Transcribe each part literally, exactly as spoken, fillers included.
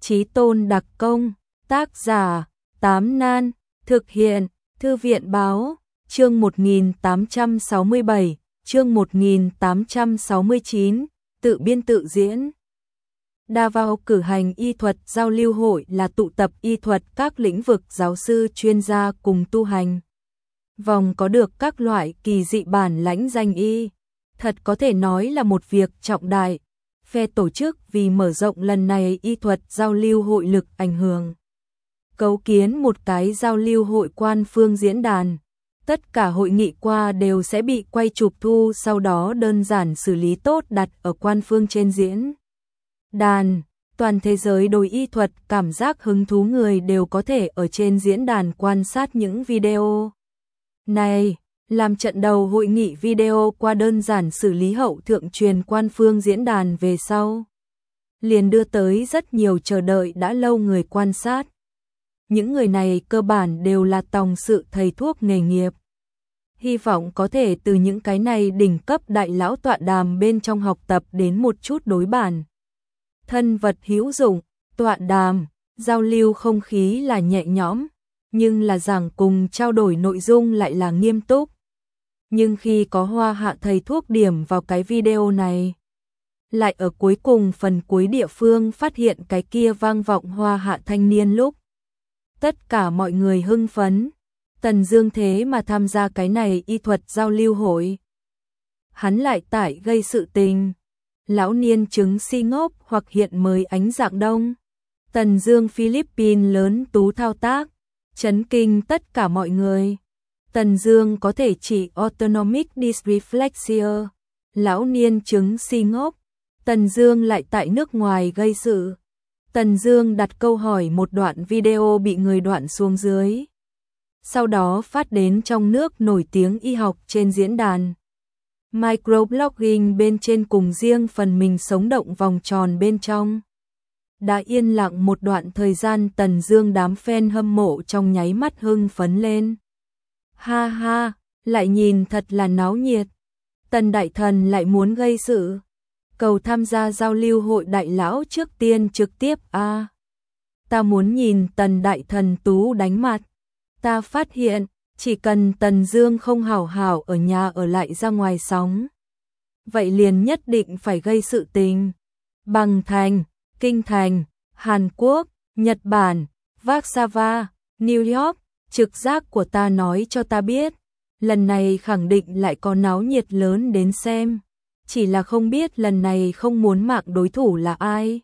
Chí Tôn đặc công, tác giả, Tám Nan, thực hiện, Thư viện báo, chương một nghìn tám trăm sáu mươi bảy, chương một nghìn tám trăm sáu mươi chín, tự biên tự diễn. Davao cử hành y thuật giao lưu hội là tụ tập y thuật các lĩnh vực giáo sư chuyên gia cùng tu hành. Vòng có được các loại kỳ dị bản lãnh danh y. Thật có thể nói là một việc trọng đại. Phe tổ chức vì mở rộng lần này y thuật giao lưu hội lực ảnh hưởng. Cấu kiến một cái giao lưu hội quan phương diễn đàn. Tất cả hội nghị qua đều sẽ bị quay chụp thu, sau đó đơn giản xử lý tốt đặt ở quan phương trên diễn đàn. Toàn thế giới đối y thuật cảm giác hứng thú người đều có thể ở trên diễn đàn quan sát những video này. Làm trận đầu hội nghị video qua đơn giản xử lý hậu thượng truyền quan phương diễn đàn về sau. Liền đưa tới rất nhiều chờ đợi đã lâu người quan sát. Những người này cơ bản đều là tòng sự thầy thuốc nghề nghiệp. Hy vọng có thể từ những cái này đỉnh cấp đại lão tọa đàm bên trong học tập đến một chút đối bản. Thân vật hữu dụng, tọa đàm, giao lưu không khí là nhẹ nhõm, nhưng là giảng cùng trao đổi nội dung lại là nghiêm túc. Nhưng khi có Hoa Hạ thầy thuốc điểm vào cái video này, lại ở cuối cùng phần cuối địa phương phát hiện cái kia vang vọng Hoa Hạ thanh niên lúc. Tất cả mọi người hưng phấn, Tần Dương thế mà tham gia cái này y thuật giao lưu hội. Hắn lại tải gây sự tình. Lão niên chứng si ngốc hoặc hiện mới ánh dạng đông. Tần Dương Philippines lớn tú thao tác, chấn kinh tất cả mọi người. Tần Dương có thể trị autonomic dysreflexia, lão niên chứng si ngốc. Tần Dương lại tại nước ngoài gây sự. Tần Dương đặt câu hỏi, một đoạn video bị người đoạn xuống dưới. Sau đó phát đến trong nước nổi tiếng y học trên diễn đàn. Microblogging bên trên cùng riêng phần mình sống động vòng tròn bên trong. Đã yên lặng một đoạn thời gian, Tần Dương đám fan hâm mộ trong nháy mắt hưng phấn lên. Ha ha, lại nhìn thật là náo nhiệt. Tần đại thần lại muốn gây sự. Cầu tham gia giao lưu hội đại lão trước tiên trực tiếp a. À, ta muốn nhìn Tần đại thần tú đánh mặt. Ta phát hiện, chỉ cần Tần Dương không hảo hảo ở nhà ở lại ra ngoài sóng, vậy liền nhất định phải gây sự tình. Bằng thành, Kinh Thành, Hàn Quốc, Nhật Bản, Warsaw, New York, trực giác của ta nói cho ta biết, lần này khẳng định lại có náo nhiệt lớn đến xem, chỉ là không biết lần này không muốn mạng đối thủ là ai.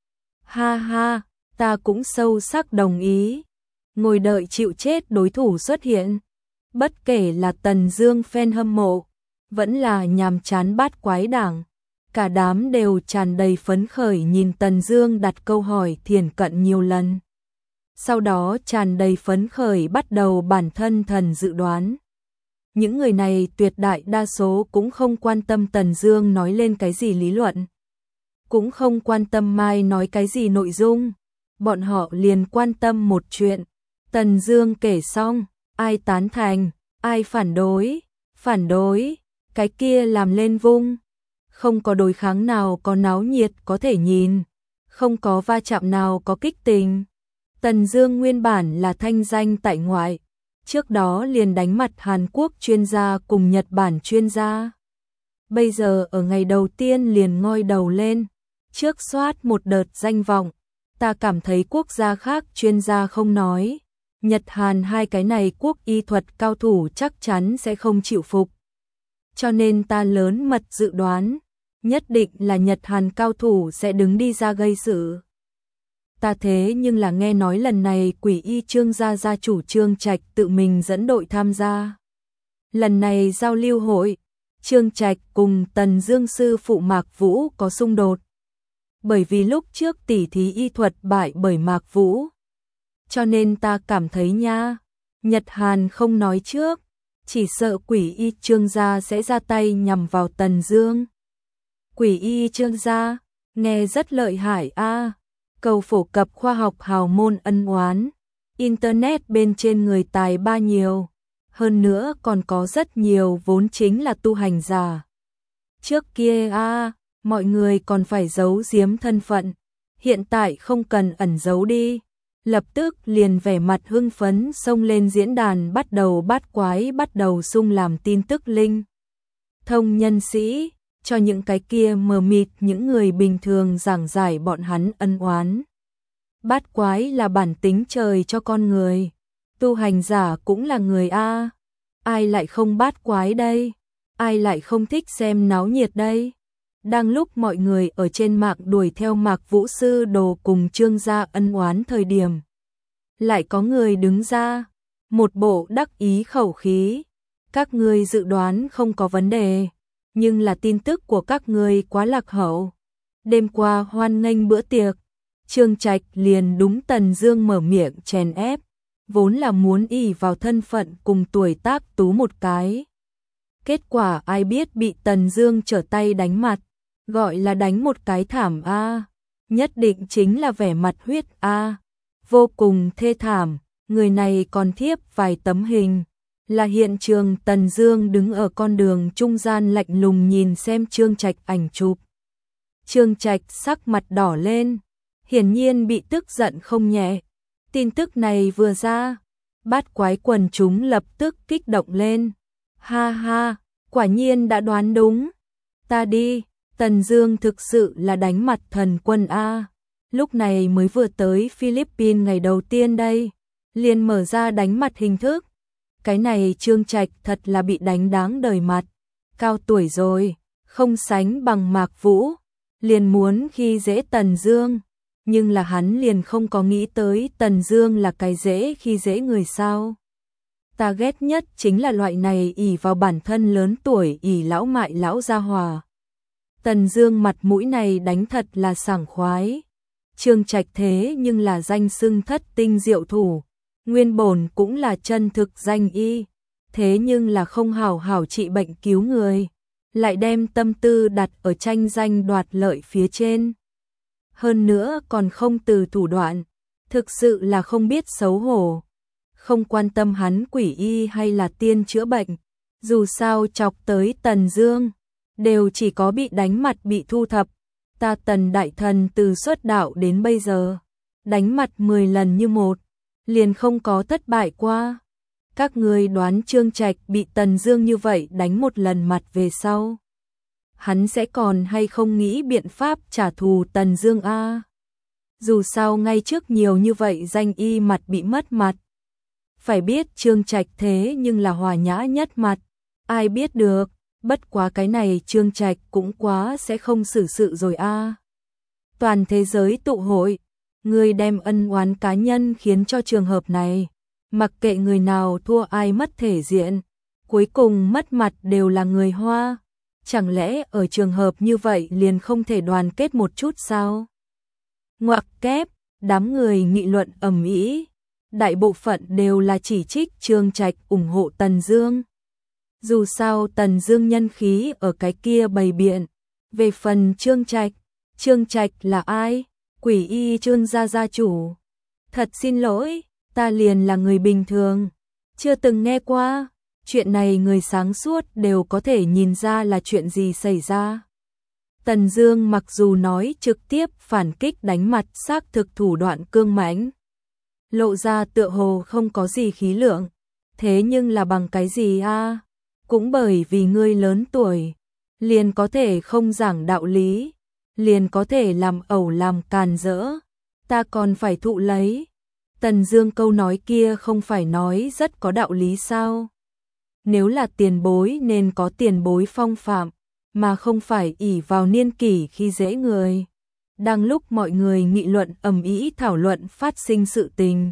Ha ha, ta cũng sâu sắc đồng ý. Ngồi đợi chịu chết đối thủ xuất hiện. Bất kể là Tần Dương fan hâm mộ, vẫn là nhàm chán bát quái đảng, cả đám đều tràn đầy phấn khởi nhìn Tần Dương đặt câu hỏi thiển cận nhiều lần. Sau đó tràn đầy phấn khởi bắt đầu bản thân thần dự đoán. Những người này tuyệt đại đa số cũng không quan tâm Tần Dương nói lên cái gì lý luận, cũng không quan tâm Mai nói cái gì nội dung, bọn họ liền quan tâm một chuyện. Tần Dương kể xong, ai tán thành, ai phản đối, phản đối, cái kia làm lên vung. Không có đối kháng nào có náo nhiệt có thể nhìn, không có va chạm nào có kích tình. Tần Dương nguyên bản là thanh danh tại ngoại, trước đó liền đánh mặt Hàn Quốc chuyên gia cùng Nhật Bản chuyên gia. Bây giờ ở ngày đầu tiên liền ngoi đầu lên, trước soát một đợt danh vọng. Ta cảm thấy quốc gia khác chuyên gia không nói, Nhật Hàn hai cái này quốc y thuật cao thủ chắc chắn sẽ không chịu phục. Cho nên ta lớn mật dự đoán, nhất định là Nhật Hàn cao thủ sẽ đứng đi ra gây sự. Ta thế nhưng là nghe nói lần này Quỷ Y Trương gia gia chủ Trương Trạch tự mình dẫn đội tham gia. Lần này giao lưu hội, Trương Trạch cùng Tần Dương sư phụ Mạc Vũ có xung đột. Bởi vì lúc trước tỷ thí y thuật bại bởi Mạc Vũ. Cho nên ta cảm thấy nha, Nhật Hàn không nói trước, chỉ sợ Quỷ Y Trương gia sẽ ra tay nhằm vào Tần Dương. Quỷ Y Trương gia, nghe rất lợi hại a. À. Cầu phổ cập khoa học hào môn ân oán, internet bên trên người tài ba nhiều, hơn nữa còn có rất nhiều vốn chính là tu hành giả. Trước kia a, à, mọi người còn phải giấu giếm thân phận, hiện tại không cần ẩn giấu đi. Lập tức liền vẻ mặt hưng phấn xông lên diễn đàn bắt đầu bát quái bắt đầu sung làm tin tức linh. Thông nhân sĩ, cho những cái kia mờ mịt những người bình thường giảng giải bọn hắn ân oán. Bát quái là bản tính trời cho con người. Tu hành giả cũng là người A. Ai lại không bát quái đây? Ai lại không thích xem náo nhiệt đây? Đang lúc mọi người ở trên mạng đuổi theo Mạc Vũ Sư Đồ cùng Trương gia ân oán thời điểm. Lại có người đứng ra, một bộ đắc ý khẩu khí. Các ngươi dự đoán không có vấn đề, nhưng là tin tức của các ngươi quá lạc hậu. Đêm qua hoan nghênh bữa tiệc, Trương Trạch liền đúng Tần Dương mở miệng chèn ép, vốn là muốn ỷ vào thân phận cùng tuổi tác tú một cái. Kết quả ai biết bị Tần Dương trở tay đánh mặt, gọi là đánh một cái thảm a, nhất định chính là vẻ mặt huyết a, vô cùng thê thảm, người này còn thiếp vài tấm hình, là hiện trường Tần Dương đứng ở con đường trung gian lạnh lùng nhìn xem Trương Trạch ảnh chụp. Trương Trạch sắc mặt đỏ lên, hiển nhiên bị tức giận không nhẹ. Tin tức này vừa ra, bát quái quần chúng lập tức kích động lên. Ha ha, quả nhiên đã đoán đúng. Ta đi, Tần Dương thực sự là đánh mặt thần quân A. Lúc này mới vừa tới Philippines ngày đầu tiên đây, liền mở ra đánh mặt hình thức. Cái này Trương Trạch thật là bị đánh đáng đời mặt. Cao tuổi rồi, không sánh bằng Mạc Vũ, liền muốn khi dễ Tần Dương. Nhưng là hắn liền không có nghĩ tới Tần Dương là cái dễ khi dễ người sao. Ta ghét nhất chính là loại này ỷ vào bản thân lớn tuổi ỷ lão mại lão gia hòa. Tần Dương mặt mũi này đánh thật là sảng khoái. Trương Trạch thế nhưng là danh xưng thất tinh diệu thủ, nguyên bổn cũng là chân thực danh y, thế nhưng là không hảo hảo trị bệnh cứu người, lại đem tâm tư đặt ở tranh danh đoạt lợi phía trên. Hơn nữa còn không từ thủ đoạn, thực sự là không biết xấu hổ. Không quan tâm hắn quỷ y hay là tiên chữa bệnh, dù sao chọc tới Tần Dương, đều chỉ có bị đánh mặt bị thu thập. Ta Tần đại thần từ xuất đạo đến bây giờ, đánh mặt mười lần như một, liền không có thất bại qua. Các ngươi đoán Trương Trạch bị Tần Dương như vậy đánh một lần mặt về sau, hắn sẽ còn hay không nghĩ biện pháp trả thù Tần Dương a? Dù sao ngay trước nhiều như vậy danh y mặt bị mất mặt. Phải biết Trương Trạch thế nhưng là hòa nhã nhất mặt, ai biết được, bất quá cái này Trương Trạch cũng quá sẽ không xử sự rồi a. Toàn thế giới tụ hội, người đem ân oán cá nhân khiến cho trường hợp này, mặc kệ người nào thua ai mất thể diện, cuối cùng mất mặt đều là người Hoa. Chẳng lẽ ở trường hợp như vậy liền không thể đoàn kết một chút sao? Ngoặc kép, đám người nghị luận ầm ĩ, đại bộ phận đều là chỉ trích Trương Trạch ủng hộ Tần Dương. Dù sao Tần Dương nhân khí ở cái kia bày biện. Về phần Trương Trạch, Trương Trạch là ai? Quỷ y Trương gia gia chủ. Thật xin lỗi, ta liền là người bình thường, chưa từng nghe qua. Chuyện này người sáng suốt đều có thể nhìn ra là chuyện gì xảy ra. Tần Dương mặc dù nói trực tiếp phản kích đánh mặt xác thực thủ đoạn cương mãnh, lộ ra tựa hồ không có gì khí lượng, thế nhưng là bằng cái gì a? Cũng bởi vì ngươi lớn tuổi, liền có thể không giảng đạo lý, liền có thể làm ẩu làm càn rỡ, ta còn phải thụ lấy. Tần Dương câu nói kia không phải nói rất có đạo lý sao? Nếu là tiền bối nên có tiền bối phong phạm, mà không phải ỷ vào niên kỷ khi dễ người. Đang lúc mọi người nghị luận ầm ĩ thảo luận phát sinh sự tình,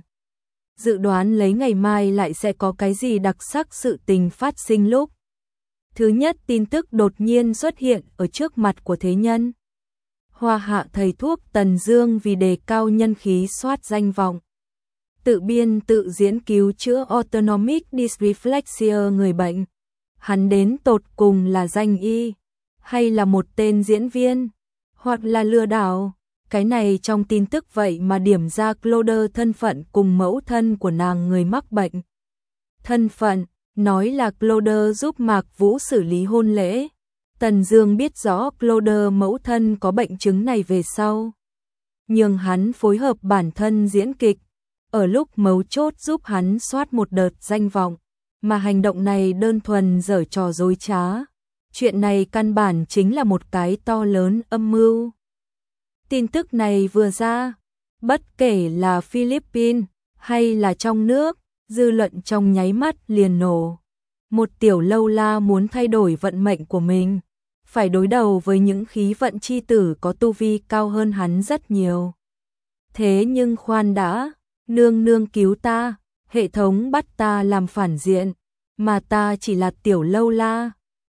dự đoán lấy ngày mai lại sẽ có cái gì đặc sắc sự tình phát sinh lúc. Thứ nhất tin tức đột nhiên xuất hiện ở trước mặt của thế nhân. Hoa hạ thầy thuốc Tần Dương vì đề cao nhân khí soát danh vọng, tự biên tự diễn cứu chữa autonomic dysreflexia người bệnh. Hắn đến tột cùng là danh y, hay là một tên diễn viên, hoặc là lừa đảo? Cái này trong tin tức vậy mà điểm ra Cloder thân phận cùng mẫu thân của nàng người mắc bệnh. Thân phận, nói là Cloder giúp Mạc Vũ xử lý hôn lễ. Tần Dương biết rõ Cloder mẫu thân có bệnh chứng này về sau, nhường hắn phối hợp bản thân diễn kịch, ở lúc mấu chốt giúp hắn soát một đợt danh vọng, mà hành động này đơn thuần giở trò dối trá. Chuyện này căn bản chính là một cái to lớn âm mưu. Tin tức này vừa ra, bất kể là Philippines hay là trong nước, dư luận trong nháy mắt liền nổ. Một tiểu lâu la muốn thay đổi vận mệnh của mình, phải đối đầu với những khí vận chi tử có tu vi cao hơn hắn rất nhiều. Thế nhưng khoan đã, nương nương cứu ta, hệ thống bắt ta làm phản diện, mà ta chỉ là tiểu lâu la,